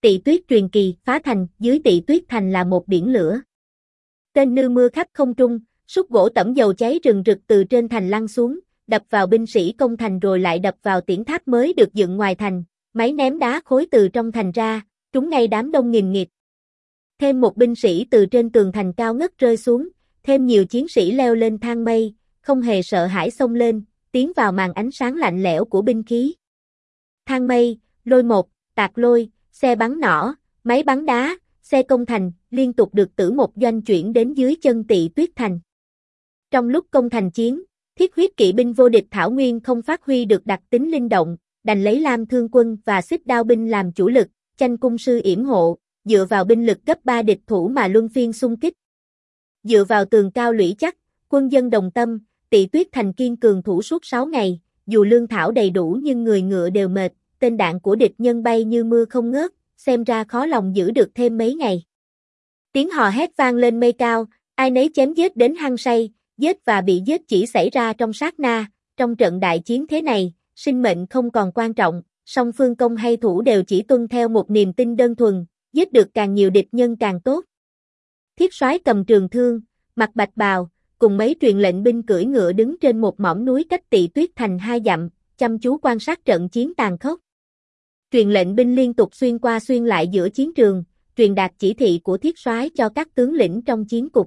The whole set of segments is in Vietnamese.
Tị Tuyết truyền kỳ, phá thành, dưới Tị Tuyết thành là một biển lửa. Tên nư mưa khắp không trung, xúc gỗ tẩm dầu cháy rừng rực từ trên thành lăn xuống, đập vào binh sĩ công thành rồi lại đập vào tiễn tháp mới được dựng ngoài thành, máy ném đá khối từ trong thành ra, trúng ngay đám đông nghìn nghịt. Thêm một binh sĩ từ trên tường thành cao ngất rơi xuống, thêm nhiều chiến sĩ leo lên thang mây, không hề sợ hãi xông lên, tiến vào màn ánh sáng lạnh lẽo của binh khí. Thang mây, lôi một, tạc lôi, xe bắn nỏ, máy bắn đá, xe công thành, liên tục được Tử Một doanh chuyển đến dưới chân Tị Tuyết thành. Trong lúc công thành chiến, thiết huyết kỵ binh vô địch Thảo Nguyên không phát huy được đặc tính linh động, đành lấy Lam Thương quân và Xích Đao binh làm chủ lực, Chanh cung sư yểm hộ, dựa vào binh lực gấp 3 địch thủ mà luân phiên xung kích. Dựa vào tường cao lũy chắc, quân dân đồng tâm, Tị Tuyết thành kiên cường thủ suốt 6 ngày, dù lương thảo đầy đủ nhưng người ngựa đều mệt, tên đạn của địch nhân bay như mưa không ngớt, xem ra khó lòng giữ được thêm mấy ngày. Tiếng hò hét vang lên mây cao, ai nấy chém giết đến hăng say, giết và bị giết chỉ xảy ra trong sát na, trong trận đại chiến thế này, sinh mệnh không còn quan trọng, song phương công hay thủ đều chỉ tuân theo một niềm tin đơn thuần, giết được càng nhiều địch nhân càng tốt. Thiết soái cầm trường thương, mặc bạch bào, cùng mấy truyền lệnh binh cưỡi ngựa đứng trên một mỏm núi cách Tị Tuyết thành 2 dặm, chăm chú quan sát trận chiến tàn khốc. Truyền lệnh binh liên tục xuyên qua xuyên lại giữa chiến trường, truyền đạt chỉ thị của thiết soái cho các tướng lĩnh trong chiến cục.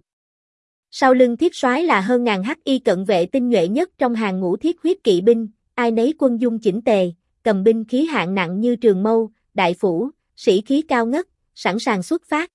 Sau lưng thiết soái là hơn ngàn hắc y cận vệ tinh nhuệ nhất trong hàng ngũ thiết huyết kỵ binh, ai nấy quân dung chỉnh tề, cầm binh khí hạng nặng như trường mâu, đại phủ, sĩ khí cao ngất, sẵn sàng xuất phát.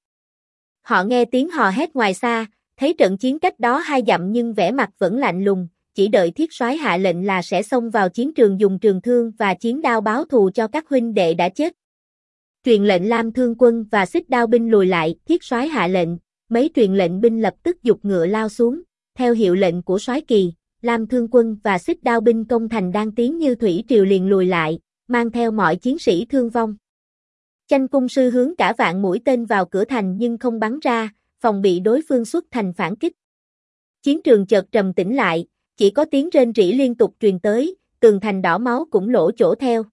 Họ nghe tiếng hò hét ngoài xa, thấy trận chiến cách đó 2 dặm nhưng vẻ mặt vẫn lạnh lùng, chỉ đợi thiết soái hạ lệnh là sẽ xông vào chiến trường dùng trường thương và chiến đao báo thù cho các huynh đệ đã chết. Truyền lệnh Lam Thương quân và Xích Đao binh lùi lại, thiết soái hạ lệnh, mấy truyền lệnh binh lập tức giục ngựa lao xuống, theo hiệu lệnh của soái kỳ, Lam Thương quân và Xích Đao binh công thành đang tiến như thủy triều liền lùi lại, mang theo mọi chiến sĩ thương vong. Chanh cung sư hướng cả vạn mũi tên vào cửa thành nhưng không bắn ra, phòng bị đối phương xuất thành phản kích. Chiến trường chợt trầm tĩnh lại, chỉ có tiếng rên rỉ liên tục truyền tới, tường thành đỏ máu cũng lỗ chỗ theo.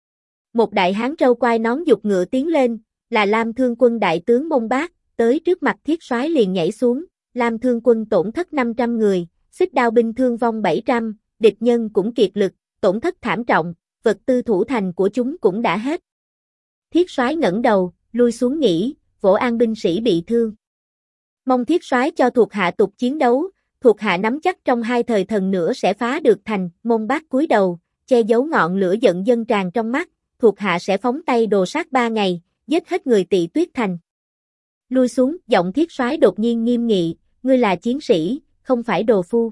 Một đại hán râu quai nón giục ngựa tiến lên, là Lam Thương quân đại tướng Mông Bác, tới trước mặt thiết soái liền nhảy xuống, Lam Thương quân tổn thất 500 người, Xích Đao binh thương vong 700, địch nhân cũng kiệt lực, tổn thất thảm trọng, vật tư thủ thành của chúng cũng đã hết. Thiết soái ngẩng đầu, lui xuống nghỉ, vỗ an binh sĩ bị thương. Mong thiết soái cho thuộc hạ tục chiến đấu, thuộc hạ nắm chắc trong 2 thời thần nữa sẽ phá được thành. Mông Bác cúi đầu, che giấu ngọn lửa giận dâng tràn trong mắt, thuộc hạ sẽ phóng tay đồ sát 3 ngày, giết hết người Tị Tuyết thành. Lui xuống, giọng thiết soái đột nhiên nghiêm nghị, ngươi là chiến sĩ, không phải đồ phu.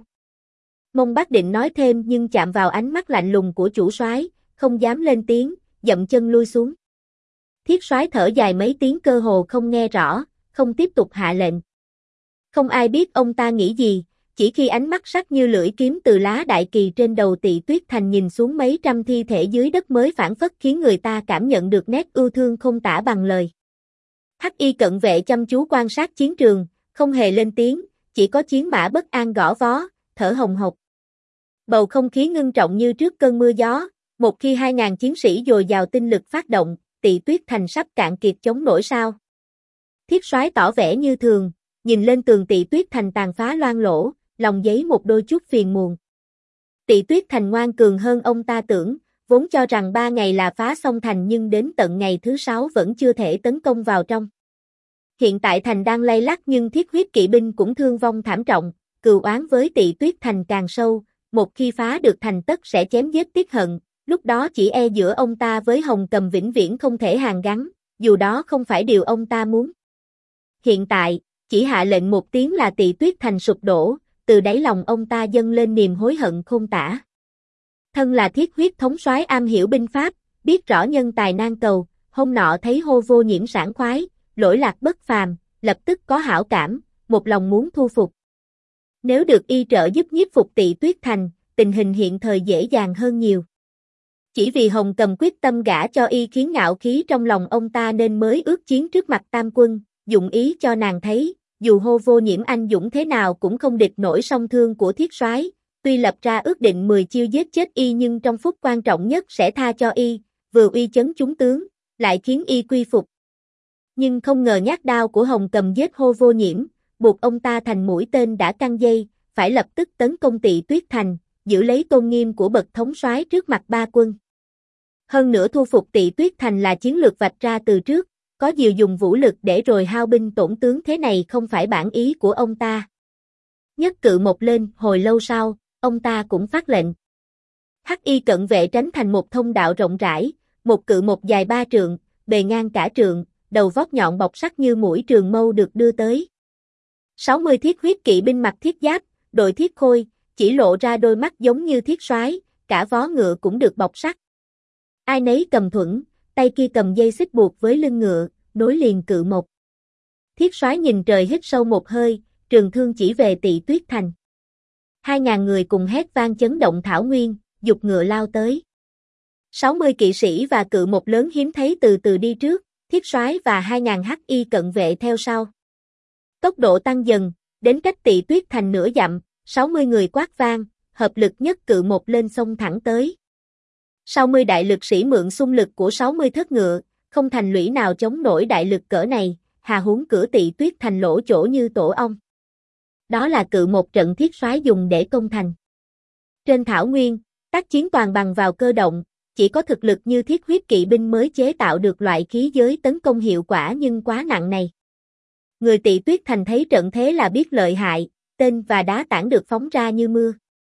Mông Bác định nói thêm nhưng chạm vào ánh mắt lạnh lùng của chủ soái, không dám lên tiếng, dậm chân lui xuống. Thiết soái thở dài mấy tiếng cơ hồ không nghe rõ, không tiếp tục hạ lệnh. Không ai biết ông ta nghĩ gì, chỉ khi ánh mắt sắc như lưỡi kiếm từ lá đại kỳ trên đầu Tị Tuyết thành nhìn xuống mấy trăm thi thể dưới đất mới phảng phất khiến người ta cảm nhận được nét ưu thương không tả bằng lời. Hắc y cận vệ chăm chú quan sát chiến trường, không hề lên tiếng, chỉ có chiến mã bất an gõ vó, thở hồng hộc. Bầu không khí ngưng trọng như trước cơn mưa gió, một khi 2.000 chiến sĩ dồi dào tinh lực phát động, Tị Tuyết thành sắp cạn kiệt chống nổi sao. Thiết soái tỏ vẻ như thường, nhìn lên tường Tị Tuyết thành tàn phá loang lỗ, lòng giấy một đôi chút phiền muộn. Tị Tuyết thành ngoan cường hơn ông ta tưởng, vốn cho rằng 3 ngày là phá xong thành nhưng đến tận ngày thứ 6 vẫn chưa thể tấn công vào trong. Hiện tại thành đang lay lắc nhưng thiết huyết kỵ binh cũng thương vong thảm trọng, cừu oán với Tị Tuyết thành càng sâu, một khi phá được thành tất sẽ chém giết tiết hận, lúc đó chỉ e giữa ông ta với Hồng Cầm vĩnh viễn không thể hàn gắn, dù đó không phải điều ông ta muốn. Hiện tại, chỉ hạ lệnh một tiếng là Tị Tuyết thành sụp đổ, từ đáy lòng ông ta dâng lên niềm hối hận khôn tả. Thân là thiết huyết thống soái am hiểu binh pháp, biết rõ nhân tài nan cầu, hôm nọ thấy Hô Vô Nhiễm sảng khoái, lỗi lạc bất phàm, lập tức có hảo cảm, một lòng muốn thu phục. Nếu được y trợ giúp nhiếp phục Tị Tuyết thành, tình hình hiện thời dễ dàng hơn nhiều. Chỉ vì Hồng Cầm quyết tâm gả cho y khiến ngạo khí trong lòng ông ta nên mới ước chiến trước mặt Tam quân, dụng ý cho nàng thấy, dù Hô Vô Nhiễm anh dũng thế nào cũng không địch nổi song thương của thiết soái, tuy lập ra ước định 10 chiêu giết chết y nhưng trong phút quan trọng nhất sẽ tha cho y, vừa uy chấn chúng tướng, lại khiến y quy phục. Nhưng không ngờ nhát đao của Hồng Cầm giết Hô Vô Nhiễm, buộc ông ta thành mũi tên đã căng dây, phải lập tức tấn công Tị Tuyết Thành, giữ lấy tôn nghiêm của bậc thống soái trước mặt ba quân. Hơn nữa thu phục Tị Tuyết Thành là chiến lược vạch ra từ trước, có điều dùng vũ lực để rồi hao binh tổn tướng thế này không phải bản ý của ông ta. Nhất cự một lên, hồi lâu sau, ông ta cũng phát lệnh. Hắc y cận vệ tránh thành một thông đạo rộng rãi, một cự một dài 3 trượng, bề ngang cả trượng, đầu vót nhọn bọc sắt như mũi trường mâu được đưa tới. 60 thiết huyết kỵ binh mặc thiết giáp, đội thiết khôi, chỉ lộ ra đôi mắt giống như thiết soái, cả vó ngựa cũng được bọc sắt. Ai nấy cầm thuẫn, tay kia cầm dây xích buộc với lưng ngựa, nối liền cự một. Thiết soái nhìn trời hít sâu một hơi, trường thương chỉ về Tị Tuyết Thành. 2.000 người cùng hét vang chấn động thảo nguyên, giục ngựa lao tới. 60 kỵ sĩ và cự một lớn hiếm thấy từ từ đi trước, thiết soái và 2.000 hắc y cận vệ theo sau. Tốc độ tăng dần, đến cách Tị Tuyết Thành nửa dặm, 60 người quát vang, hợp lực nhất cự một lên sông thẳng tới. 60 đại lực sĩ mượn xung lực của 60 thất ngựa, không thành lũy nào chống nổi đại lực cỡ này, hà huống cửa Tị Tuyết Thành lỗ chỗ như tổ ong. Đó là cự một trận thiết soái dùng để công thành. Trên thảo nguyên, tác chiến toàn bằng vào cơ động, chỉ có thực lực như thiết huyết kỵ binh mới chế tạo được loại khí giới tấn công hiệu quả nhưng quá nặng này. Người Tị Tuyết Thành thấy trận thế là biết lợi hại, tên và đá tảng được phóng ra như mưa.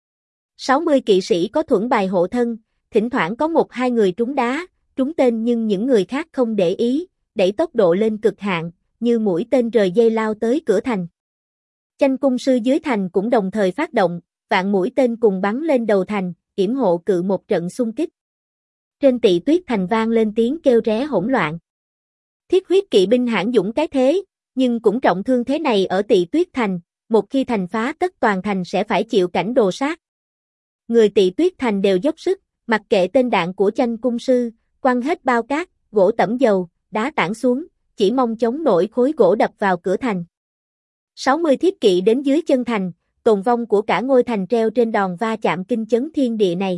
60 kỵ sĩ có thuẫn bài hộ thân, thỉnh thoảng có 1-2 người trúng đá, trúng tên nhưng những người khác không để ý, đẩy tốc độ lên cực hạn, như mũi tên rời dây lao tới cửa thành. Chanh cung sư dưới thành cũng đồng thời phát động, vạn mũi tên cùng bắn lên đầu thành, yểm hộ cự một trận xung kích. Trên Tị Tuyết Thành vang lên tiếng kêu ré hỗn loạn. Thiết huyết kỵ binh hãn dũng cái thế, nhưng cũng trọng thương thế này ở Tị Tuyết Thành, một khi thành phá tất toàn thành sẽ phải chịu cảnh đồ sát. Người Tị Tuyết Thành đều dốc sức, mặc kệ tên đạn của Chanh cung sư, quăng hết bao cát, gỗ tẩm dầu, đá tảng xuống, chỉ mong chống nổi khối gỗ đập vào cửa thành. 60 thiết kỵ đến dưới chân thành, tồn vong của cả ngôi thành treo trên đòn va chạm kinh chấn thiên địa này.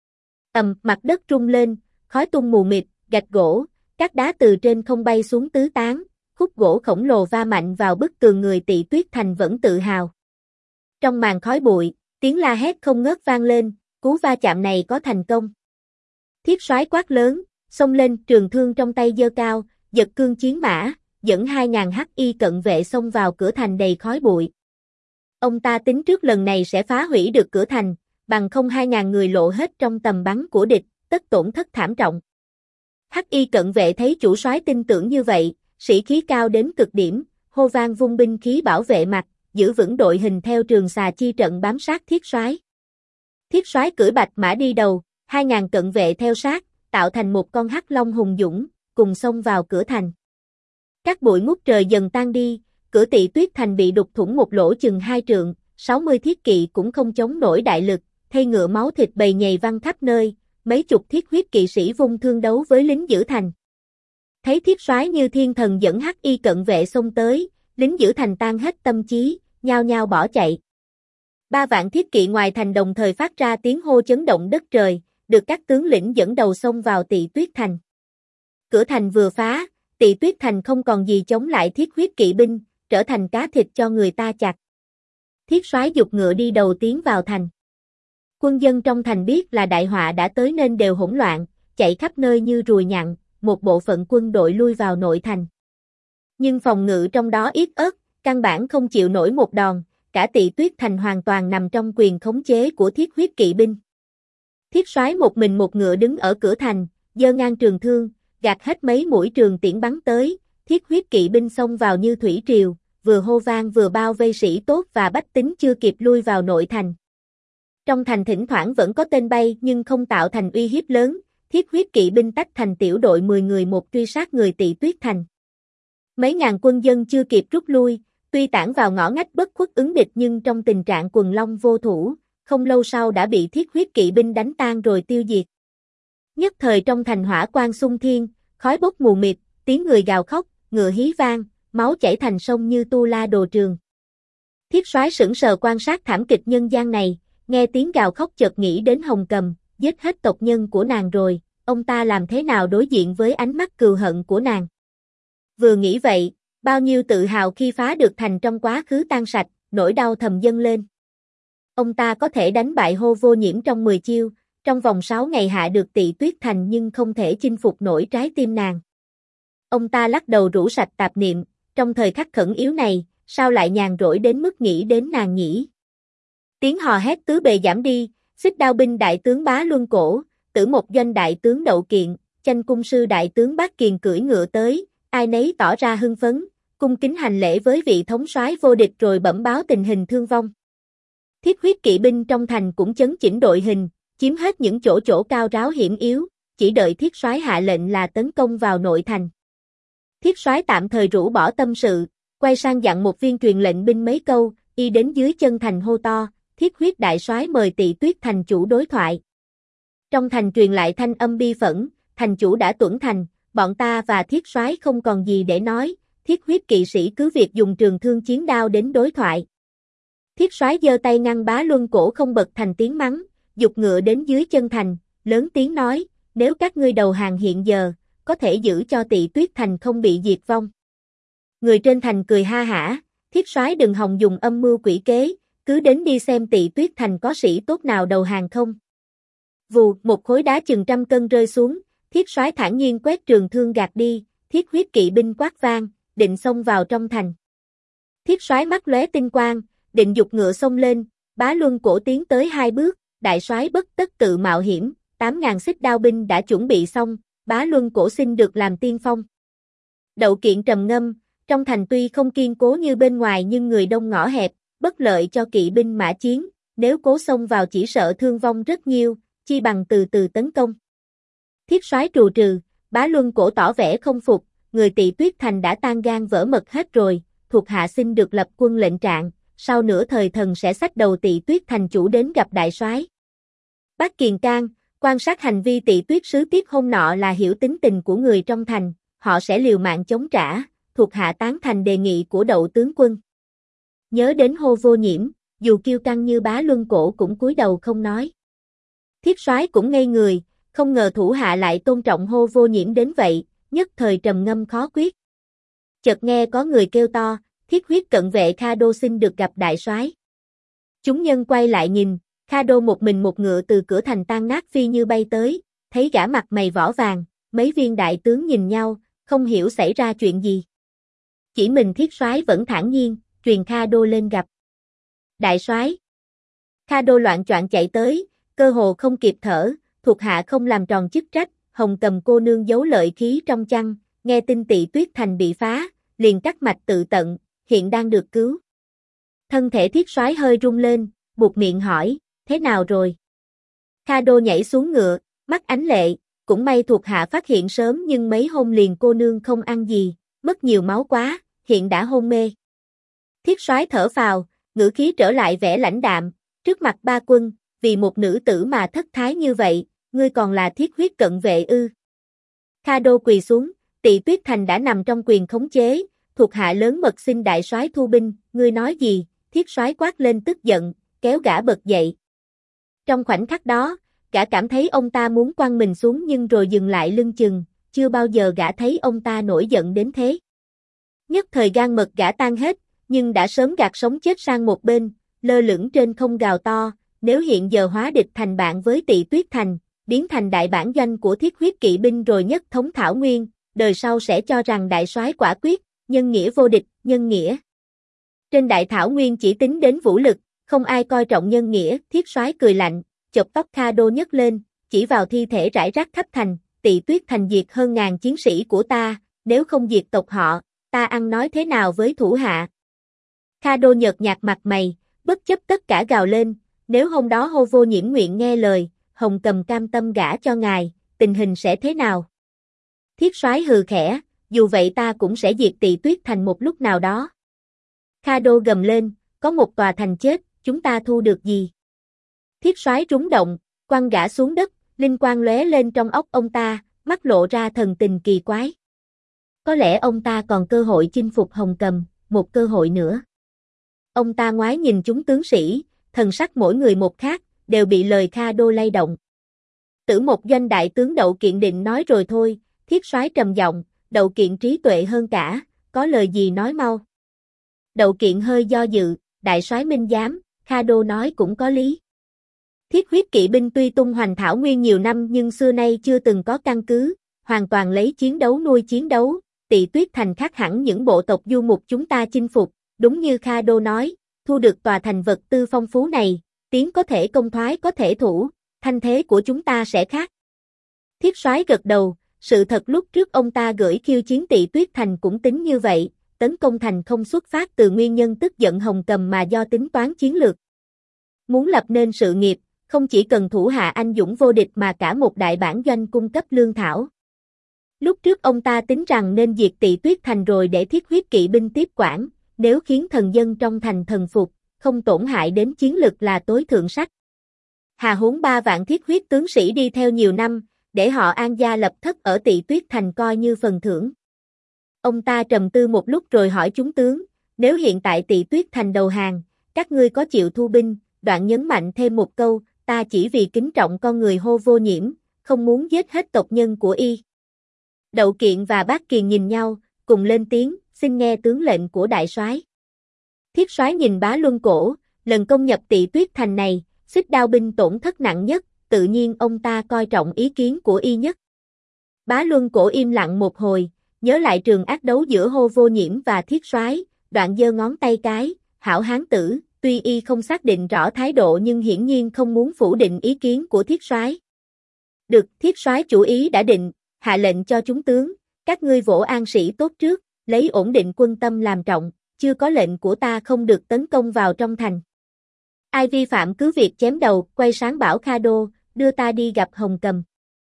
Mặt đất rung lên, khói tung mù mịt, gạch gỗ, các đá từ trên không bay xuống tứ tán, khúc gỗ khổng lồ va mạnh vào bức tường người Tị Tuyết Thành vẫn tự hào. Trong màn khói bụi, tiếng la hét không ngớt vang lên, cú va chạm này có thành công. Thiết soái quát lớn, xông lên, trường thương trong tay giơ cao, giật cương chiến mã, dẫn 2.000 hắc y cận vệ xông vào cửa thành đầy khói bụi. Ông ta tính trước lần này sẽ phá hủy được cửa thành, bằng không 2.000 người lộ hết trong tầm bắn của địch, tất tổn thất thảm trọng. Hắc y cận vệ thấy chủ soái tin tưởng như vậy, sĩ khí cao đến cực điểm, hô vang vung binh khí bảo vệ mặt, giữ vững đội hình theo trường xà chi trận bám sát thiết soái. Thiết soái cưỡi bạch mã đi đầu, 2.000 cận vệ theo sát, tạo thành một con hắc long hùng dũng, cùng xông vào cửa thành. Các bụi ngút trời dần tan đi, cửa Tị Tuyết Thành bị đục thủng một lỗ chừng 2 trượng, 60 thiết kỵ cũng không chống nổi đại lực, thây ngựa máu thịt bầy nhầy văng khắp nơi, mấy chục thiết huyết kỵ sĩ vung thương đấu với lính giữ thành. Thấy thiết soái như thiên thần dẫn hắc y cận vệ xông tới, lính giữ thành tan hết tâm trí, nhao nhao bỏ chạy. 3 vạn thiết kỵ ngoài thành đồng thời phát ra tiếng hô chấn động đất trời, được các tướng lĩnh dẫn đầu xông vào Tị Tuyết Thành. Cửa thành vừa phá, Tị Tuyết Thành không còn gì chống lại thiết huyết kỵ binh, trở thành cá thịt cho người ta chặt. Thiết soái giục ngựa đi đầu tiến vào thành. Quân dân trong thành biết là đại họa đã tới nên đều hỗn loạn, chạy khắp nơi như ruồi nhặng, một bộ phận quân đội lui vào nội thành. Nhưng phòng ngự trong đó ít ớt, căn bản không chịu nổi một đòn, cả Tị Tuyết Thành hoàn toàn nằm trong quyền khống chế của thiết huyết kỵ binh. Thiết soái một mình một ngựa đứng ở cửa thành, giơ ngang trường thương, gạt hết mấy mũi trường tiễn bắn tới, thiết huyết kỵ binh xông vào như thủy triều, vừa hô vang vừa bao vây sĩ tốt và bách tính chưa kịp lui vào nội thành. Trong thành thỉnh thoảng vẫn có tên bay nhưng không tạo thành uy hiếp lớn, thiết huyết kỵ binh tách thành tiểu đội 10 người một truy sát người Tị Tuyết Thành. Mấy ngàn quân dân chưa kịp rút lui, tuy tản vào ngõ ngách bất khuất ứng địch nhưng trong tình trạng quần long vô thủ, không lâu sau đã bị thiết huyết kỵ binh đánh tan rồi tiêu diệt. Nhất thời trong thành hỏa quang xung thiên, khói bốc mù mịt, tiếng người gào khóc, ngựa hí vang, máu chảy thành sông như tu la đồ trường. Thiết soái sững sờ quan sát thảm kịch nhân gian này, nghe tiếng gào khóc chợt nghĩ đến Hồng Cầm, giết hết tộc nhân của nàng rồi, ông ta làm thế nào đối diện với ánh mắt cừu hận của nàng. Vừa nghĩ vậy, bao nhiêu tự hào khi phá được thành trong quá khứ tan sạch, nỗi đau thầm dâng lên. Ông ta có thể đánh bại Hô Vô Nhiễm trong 10 chiêu, trong vòng 6 ngày hạ được Tị Tuyết Thành nhưng không thể chinh phục nổi trái tim nàng. Ông ta lắc đầu rũ sạch tạp niệm, trong thời khắc khẩn yếu này, sao lại nhàn rỗi đến mức nghĩ đến nàng nhỉ? Tiếng hò hét tứ bề giảm đi, Xích Đao binh đại tướng Bá Luân Cổ, Tử Một doanh đại tướng Đậu Kiện, Chanh cung sư đại tướng Bát Kiền cưỡi ngựa tới, ai nấy tỏ ra hưng phấn, cung kính hành lễ với vị thống soái vô địch rồi bẩm báo tình hình thương vong. Thiết huyết kỵ binh trong thành cũng chấn chỉnh đội hình, chiếm hết những chỗ cao ráo hiểm yếu, chỉ đợi thiết soái hạ lệnh là tấn công vào nội thành. Thiết soái tạm thời rũ bỏ tâm sự, quay sang dặn một viên truyền lệnh binh mấy câu, y đến dưới chân thành hô to, Thiết huyết đại soái mời Tị Tuyết thành chủ đối thoại. Trong thành truyền lại thanh âm bi phẫn, thành chủ đã tuẫn thành, bọn ta và thiết soái không còn gì để nói, thiết huyết kỵ sĩ cứ việc dùng trường thương chiến đao đến đối thoại. Thiết soái giơ tay ngăn Bá Luân Cổ không bật thành tiếng mắng, giục ngựa đến dưới chân thành, lớn tiếng nói, nếu các ngươi đầu hàng hiện giờ, có thể giữ cho Tị Tuyết thành không bị diệt vong. Người trên thành cười ha hả, thiết soái đừng hòng dùng âm mưu quỷ kế, cứ đến đi xem Tị Tuyết thành có sĩ tốt nào đầu hàng không. Vù, một khối đá chừng 100 cân rơi xuống, thiết soái thản nhiên quét trường thương gạt đi, thiết huyết kỵ binh quát vang, định xông vào trong thành. Thiết soái mắt lóe tinh quang, định giục ngựa xông lên, Bá Luân Cổ tiến tới 2 bước, đại soái bất tất tự mạo hiểm, 8.000 xích đao binh đã chuẩn bị xong, Bá Luân Cổ xin được làm tiên phong. Đậu Kiện trầm ngâm, trong thành tuy không kiên cố như bên ngoài nhưng người đông ngõ hẹp, bất lợi cho kỵ binh mã chiến, nếu cố xông vào chỉ sợ thương vong rất nhiều, chi bằng từ từ tấn công. Thiết soái trù trừ, Bá Luân Cổ tỏ vẻ không phục, người Tị Tuyết thành đã tan gan vỡ mật hết rồi, thuộc hạ xin được lập quân lệnh trạng, sau nửa thời thần sẽ xách đầu Tị Tuyết thành chủ đến gặp đại soái. Bát Kiền can, quan sát hành vi Tị Tuyết sứ tiếp hôm nọ là hiểu tính tình của người trong thành, họ sẽ liều mạng chống trả, thuộc hạ tán thành đề nghị của Đậu tướng quân. Nhớ đến Hô Vô Nhiễm, dù kiêu căng như Bá Luân Cổ cũng cúi đầu không nói. Thiết soái cũng ngây người, không ngờ thủ hạ lại tôn trọng Hô Vô Nhiễm đến vậy, nhất thời trầm ngâm khó quyết. Chợt nghe có người kêu to, thiết huyết cận vệ Kha Đô xin được gặp đại soái. Chúng nhân quay lại nhìn, Kha Đô một mình một ngựa từ cửa thành tan nát phi như bay tới, thấy gã mặt mày võ vàng, mấy viên đại tướng nhìn nhau, không hiểu xảy ra chuyện gì. Chỉ mình thiết soái vẫn thản nhiên, truyền Kha Đô lên gặp. Đại soái. Kha Đô loạng choạng chạy tới, cơ hồ không kịp thở, thuộc hạ không làm tròn chức trách, Hồng Cầm cô nương giấu lợi khí trong chăn, nghe tin Tị Tuyết thành bị phá, liền cắt mạch tự tận, hiện đang được cứu. Thân thể thiết soái hơi rung lên, buột miệng hỏi, thế nào rồi? Kha Đô nhảy xuống ngựa, mắt ánh lệ, cũng may thuộc hạ phát hiện sớm nhưng mấy hôm liền cô nương không ăn gì, mất nhiều máu quá, hiện đã hôn mê. Thiết soái thở phào, ngữ khí trở lại vẻ lãnh đạm, trước mặt ba quân, vì một nữ tử mà thất thái như vậy, ngươi còn là thiết huyết cận vệ ư? Kha Đô quỳ xuống, Tị Tuyết thành đã nằm trong quyền khống chế, thuộc hạ lớn mật xin đại soái thu binh, ngươi nói gì? Thiết soái quát lên tức giận, kéo gã bật dậy. Trong khoảnh khắc đó, gã cảm thấy ông ta muốn quăng mình xuống nhưng rồi dừng lại lưng chừng, chưa bao giờ gã thấy ông ta nổi giận đến thế. Nhất thời gan mật gã tan hết, nhưng đã sớm gạt sống chết sang một bên, lơ lửng trên không gào to, nếu hiện giờ hóa địch thành bạn với Tị Tuyết thành, biến thành đại bản doanh của thiết huyết kỵ binh rồi nhất thống thảo nguyên, đời sau sẽ cho rằng đại soái quả quyết, nhân nghĩa vô địch, nhân nghĩa. Trên đại thảo nguyên chỉ tính đến vũ lực, không ai coi trọng nhân nghĩa, thiết soái cười lạnh, chộp tóc Kha Đô nhấc lên, chỉ vào thi thể rải rác khắp thành, Tị Tuyết thành diệt hơn ngàn chiến sĩ của ta, nếu không diệt tộc họ, ta ăn nói thế nào với thủ hạ? Kha Đô nhợt nhạt mặt mày, bất chấp tất cả gào lên, nếu hôm đó Hô Vô Nhiễm nguyện nghe lời, Hồng Cầm cam tâm gả cho ngài, tình hình sẽ thế nào? Thiết soái hừ khẽ, dù vậy ta cũng sẽ diệt Tị Tuyết thành một lúc nào đó. Kha Đô gầm lên, có một tòa thành chết, chúng ta thu được gì? Thiết soái rúng động, quăng gã xuống đất, linh quang lóe lên trong óc ông ta, mắt lộ ra thần tình kỳ quái. Có lẽ ông ta còn cơ hội chinh phục Hồng Cầm, một cơ hội nữa. Ông ta ngoái nhìn chúng tướng sĩ, thần sắc mỗi người một khác, đều bị lời Kha Đô lay động. Tử Một doanh đại tướng Đậu Kiện định nói rồi thôi, thiết soái trầm giọng, Đậu Kiện trí tuệ hơn cả, có lời gì nói mau. Đậu Kiện hơi do dự, đại soái minh giám, Kha Đô nói cũng có lý. Thiết huyết kỵ binh tuy tung hoành thảo nguyên nhiều năm nhưng xưa nay chưa từng có căn cứ, hoàn toàn lấy chiến đấu nuôi chiến đấu, Tị Tuyết Thành khác hẳn những bộ tộc du mục chúng ta chinh phục, đúng như Kha Đô nói, thu được tòa thành vật tư phong phú này, tiến có thể công thoái có thể thủ, thanh thế của chúng ta sẽ khác. Thiết soái gật đầu, sự thật lúc trước ông ta gửi khiêu chiến Tị Tuyết Thành cũng tính như vậy, tấn công thành không xuất phát từ nguyên nhân tức giận Hồng Cầm mà do tính toán chiến lược. Muốn lập nên sự nghiệp, không chỉ cần thủ hạ anh dũng vô địch mà cả một đại bản doanh cung cấp lương thảo. Lúc trước ông ta tính rằng nên diệt Tị Tuyết Thành rồi để thiết huyết kỵ binh tiếp quản, nếu khiến thần dân trong thành thần phục, không tổn hại đến chiến lực là tối thượng sách. Hà huống 3 vạn thiết huyết tướng sĩ đi theo nhiều năm, để họ An gia lập thất ở Tị Tuyết Thành coi như phần thưởng. Ông ta trầm tư một lúc rồi hỏi chúng tướng, nếu hiện tại Tị Tuyết Thành đầu hàng, các ngươi có chịu thu binh? Đoạn nhấn mạnh thêm một câu, ta chỉ vì kính trọng con người Hô Vô Nhiễm, không muốn giết hết tộc nhân của y. Đậu Kiện và Bác Kiền nhìn nhau, cùng lên tiếng, xin nghe tướng lệnh của đại soái. Thiết soái nhìn Bá Luân Cổ, lần công nhập Tị Tuyết Thành này, Xích Đao binh tổn thất nặng nhất, tự nhiên ông ta coi trọng ý kiến của y nhất. Bá Luân Cổ im lặng một hồi, nhớ lại trường ác đấu giữa Hô Vô Nhiễm và Thiết soái, đoạn giơ ngón tay cái, hảo hán tử, tuy y không xác định rõ thái độ nhưng hiển nhiên không muốn phủ định ý kiến của Thiết soái. Được, Thiết soái chủ ý đã định, hạ lệnh cho chúng tướng, các ngươi vỗ an sĩ tốt trước, lấy ổn định quân tâm làm trọng, chưa có lệnh của ta không được tấn công vào trong thành. Ai vi phạm cứ việc chém đầu, quay sáng bảo Kha Đô, đưa ta đi gặp Hồng Cầm.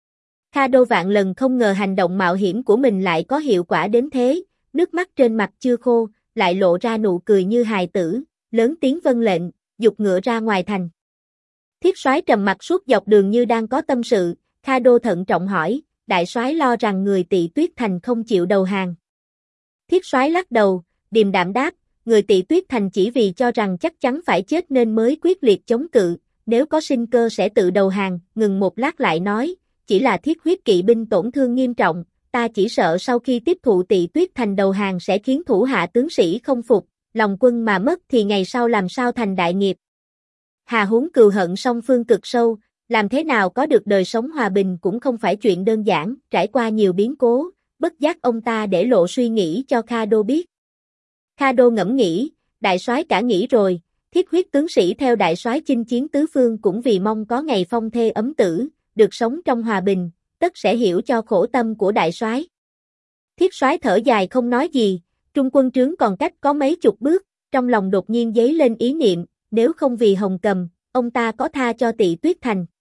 Kha Đô vạn lần không ngờ hành động mạo hiểm của mình lại có hiệu quả đến thế, nước mắt trên mặt chưa khô, lại lộ ra nụ cười như hài tử, lớn tiếng vâng lệnh, giục ngựa ra ngoài thành. Thiết soái trầm mặt suốt dọc đường như đang có tâm sự, Kha Đô thận trọng hỏi, đại soái lo rằng người Tị Tuyết Thành không chịu đầu hàng. Thiết soái lắc đầu, điềm đạm đáp, người Tị Tuyết Thành chỉ vì cho rằng chắc chắn phải chết nên mới quyết liệt chống cự, nếu có sinh cơ sẽ tự đầu hàng, ngừng một lát lại nói, chỉ là thiết huyết kỵ binh tổn thương nghiêm trọng, ta chỉ sợ sau khi tiếp thụ Tị Tuyết Thành đầu hàng sẽ khiến thủ hạ tướng sĩ không phục, lòng quân mà mất thì ngày sau làm sao thành đại nghiệp. Hà huống cừu hận song phương cực sâu, làm thế nào có được đời sống hòa bình cũng không phải chuyện đơn giản, trải qua nhiều biến cố, bất giác ông ta để lộ suy nghĩ cho Kha Đô biết. Kha Đô ngẫm nghĩ, đại soái cả nghĩ rồi, thiết huyết tướng sĩ theo đại soái chinh chiến tứ phương cũng vì mong có ngày phong thê ấm tử, được sống trong hòa bình, tất sẽ hiểu cho khổ tâm của đại soái. Thiết soái thở dài không nói gì, trung quân trướng còn cách có mấy chục bước, trong lòng đột nhiên dấy lên ý niệm, nếu không vì Hồng Cầm, ông ta có tha cho Tị Tuyết Thành.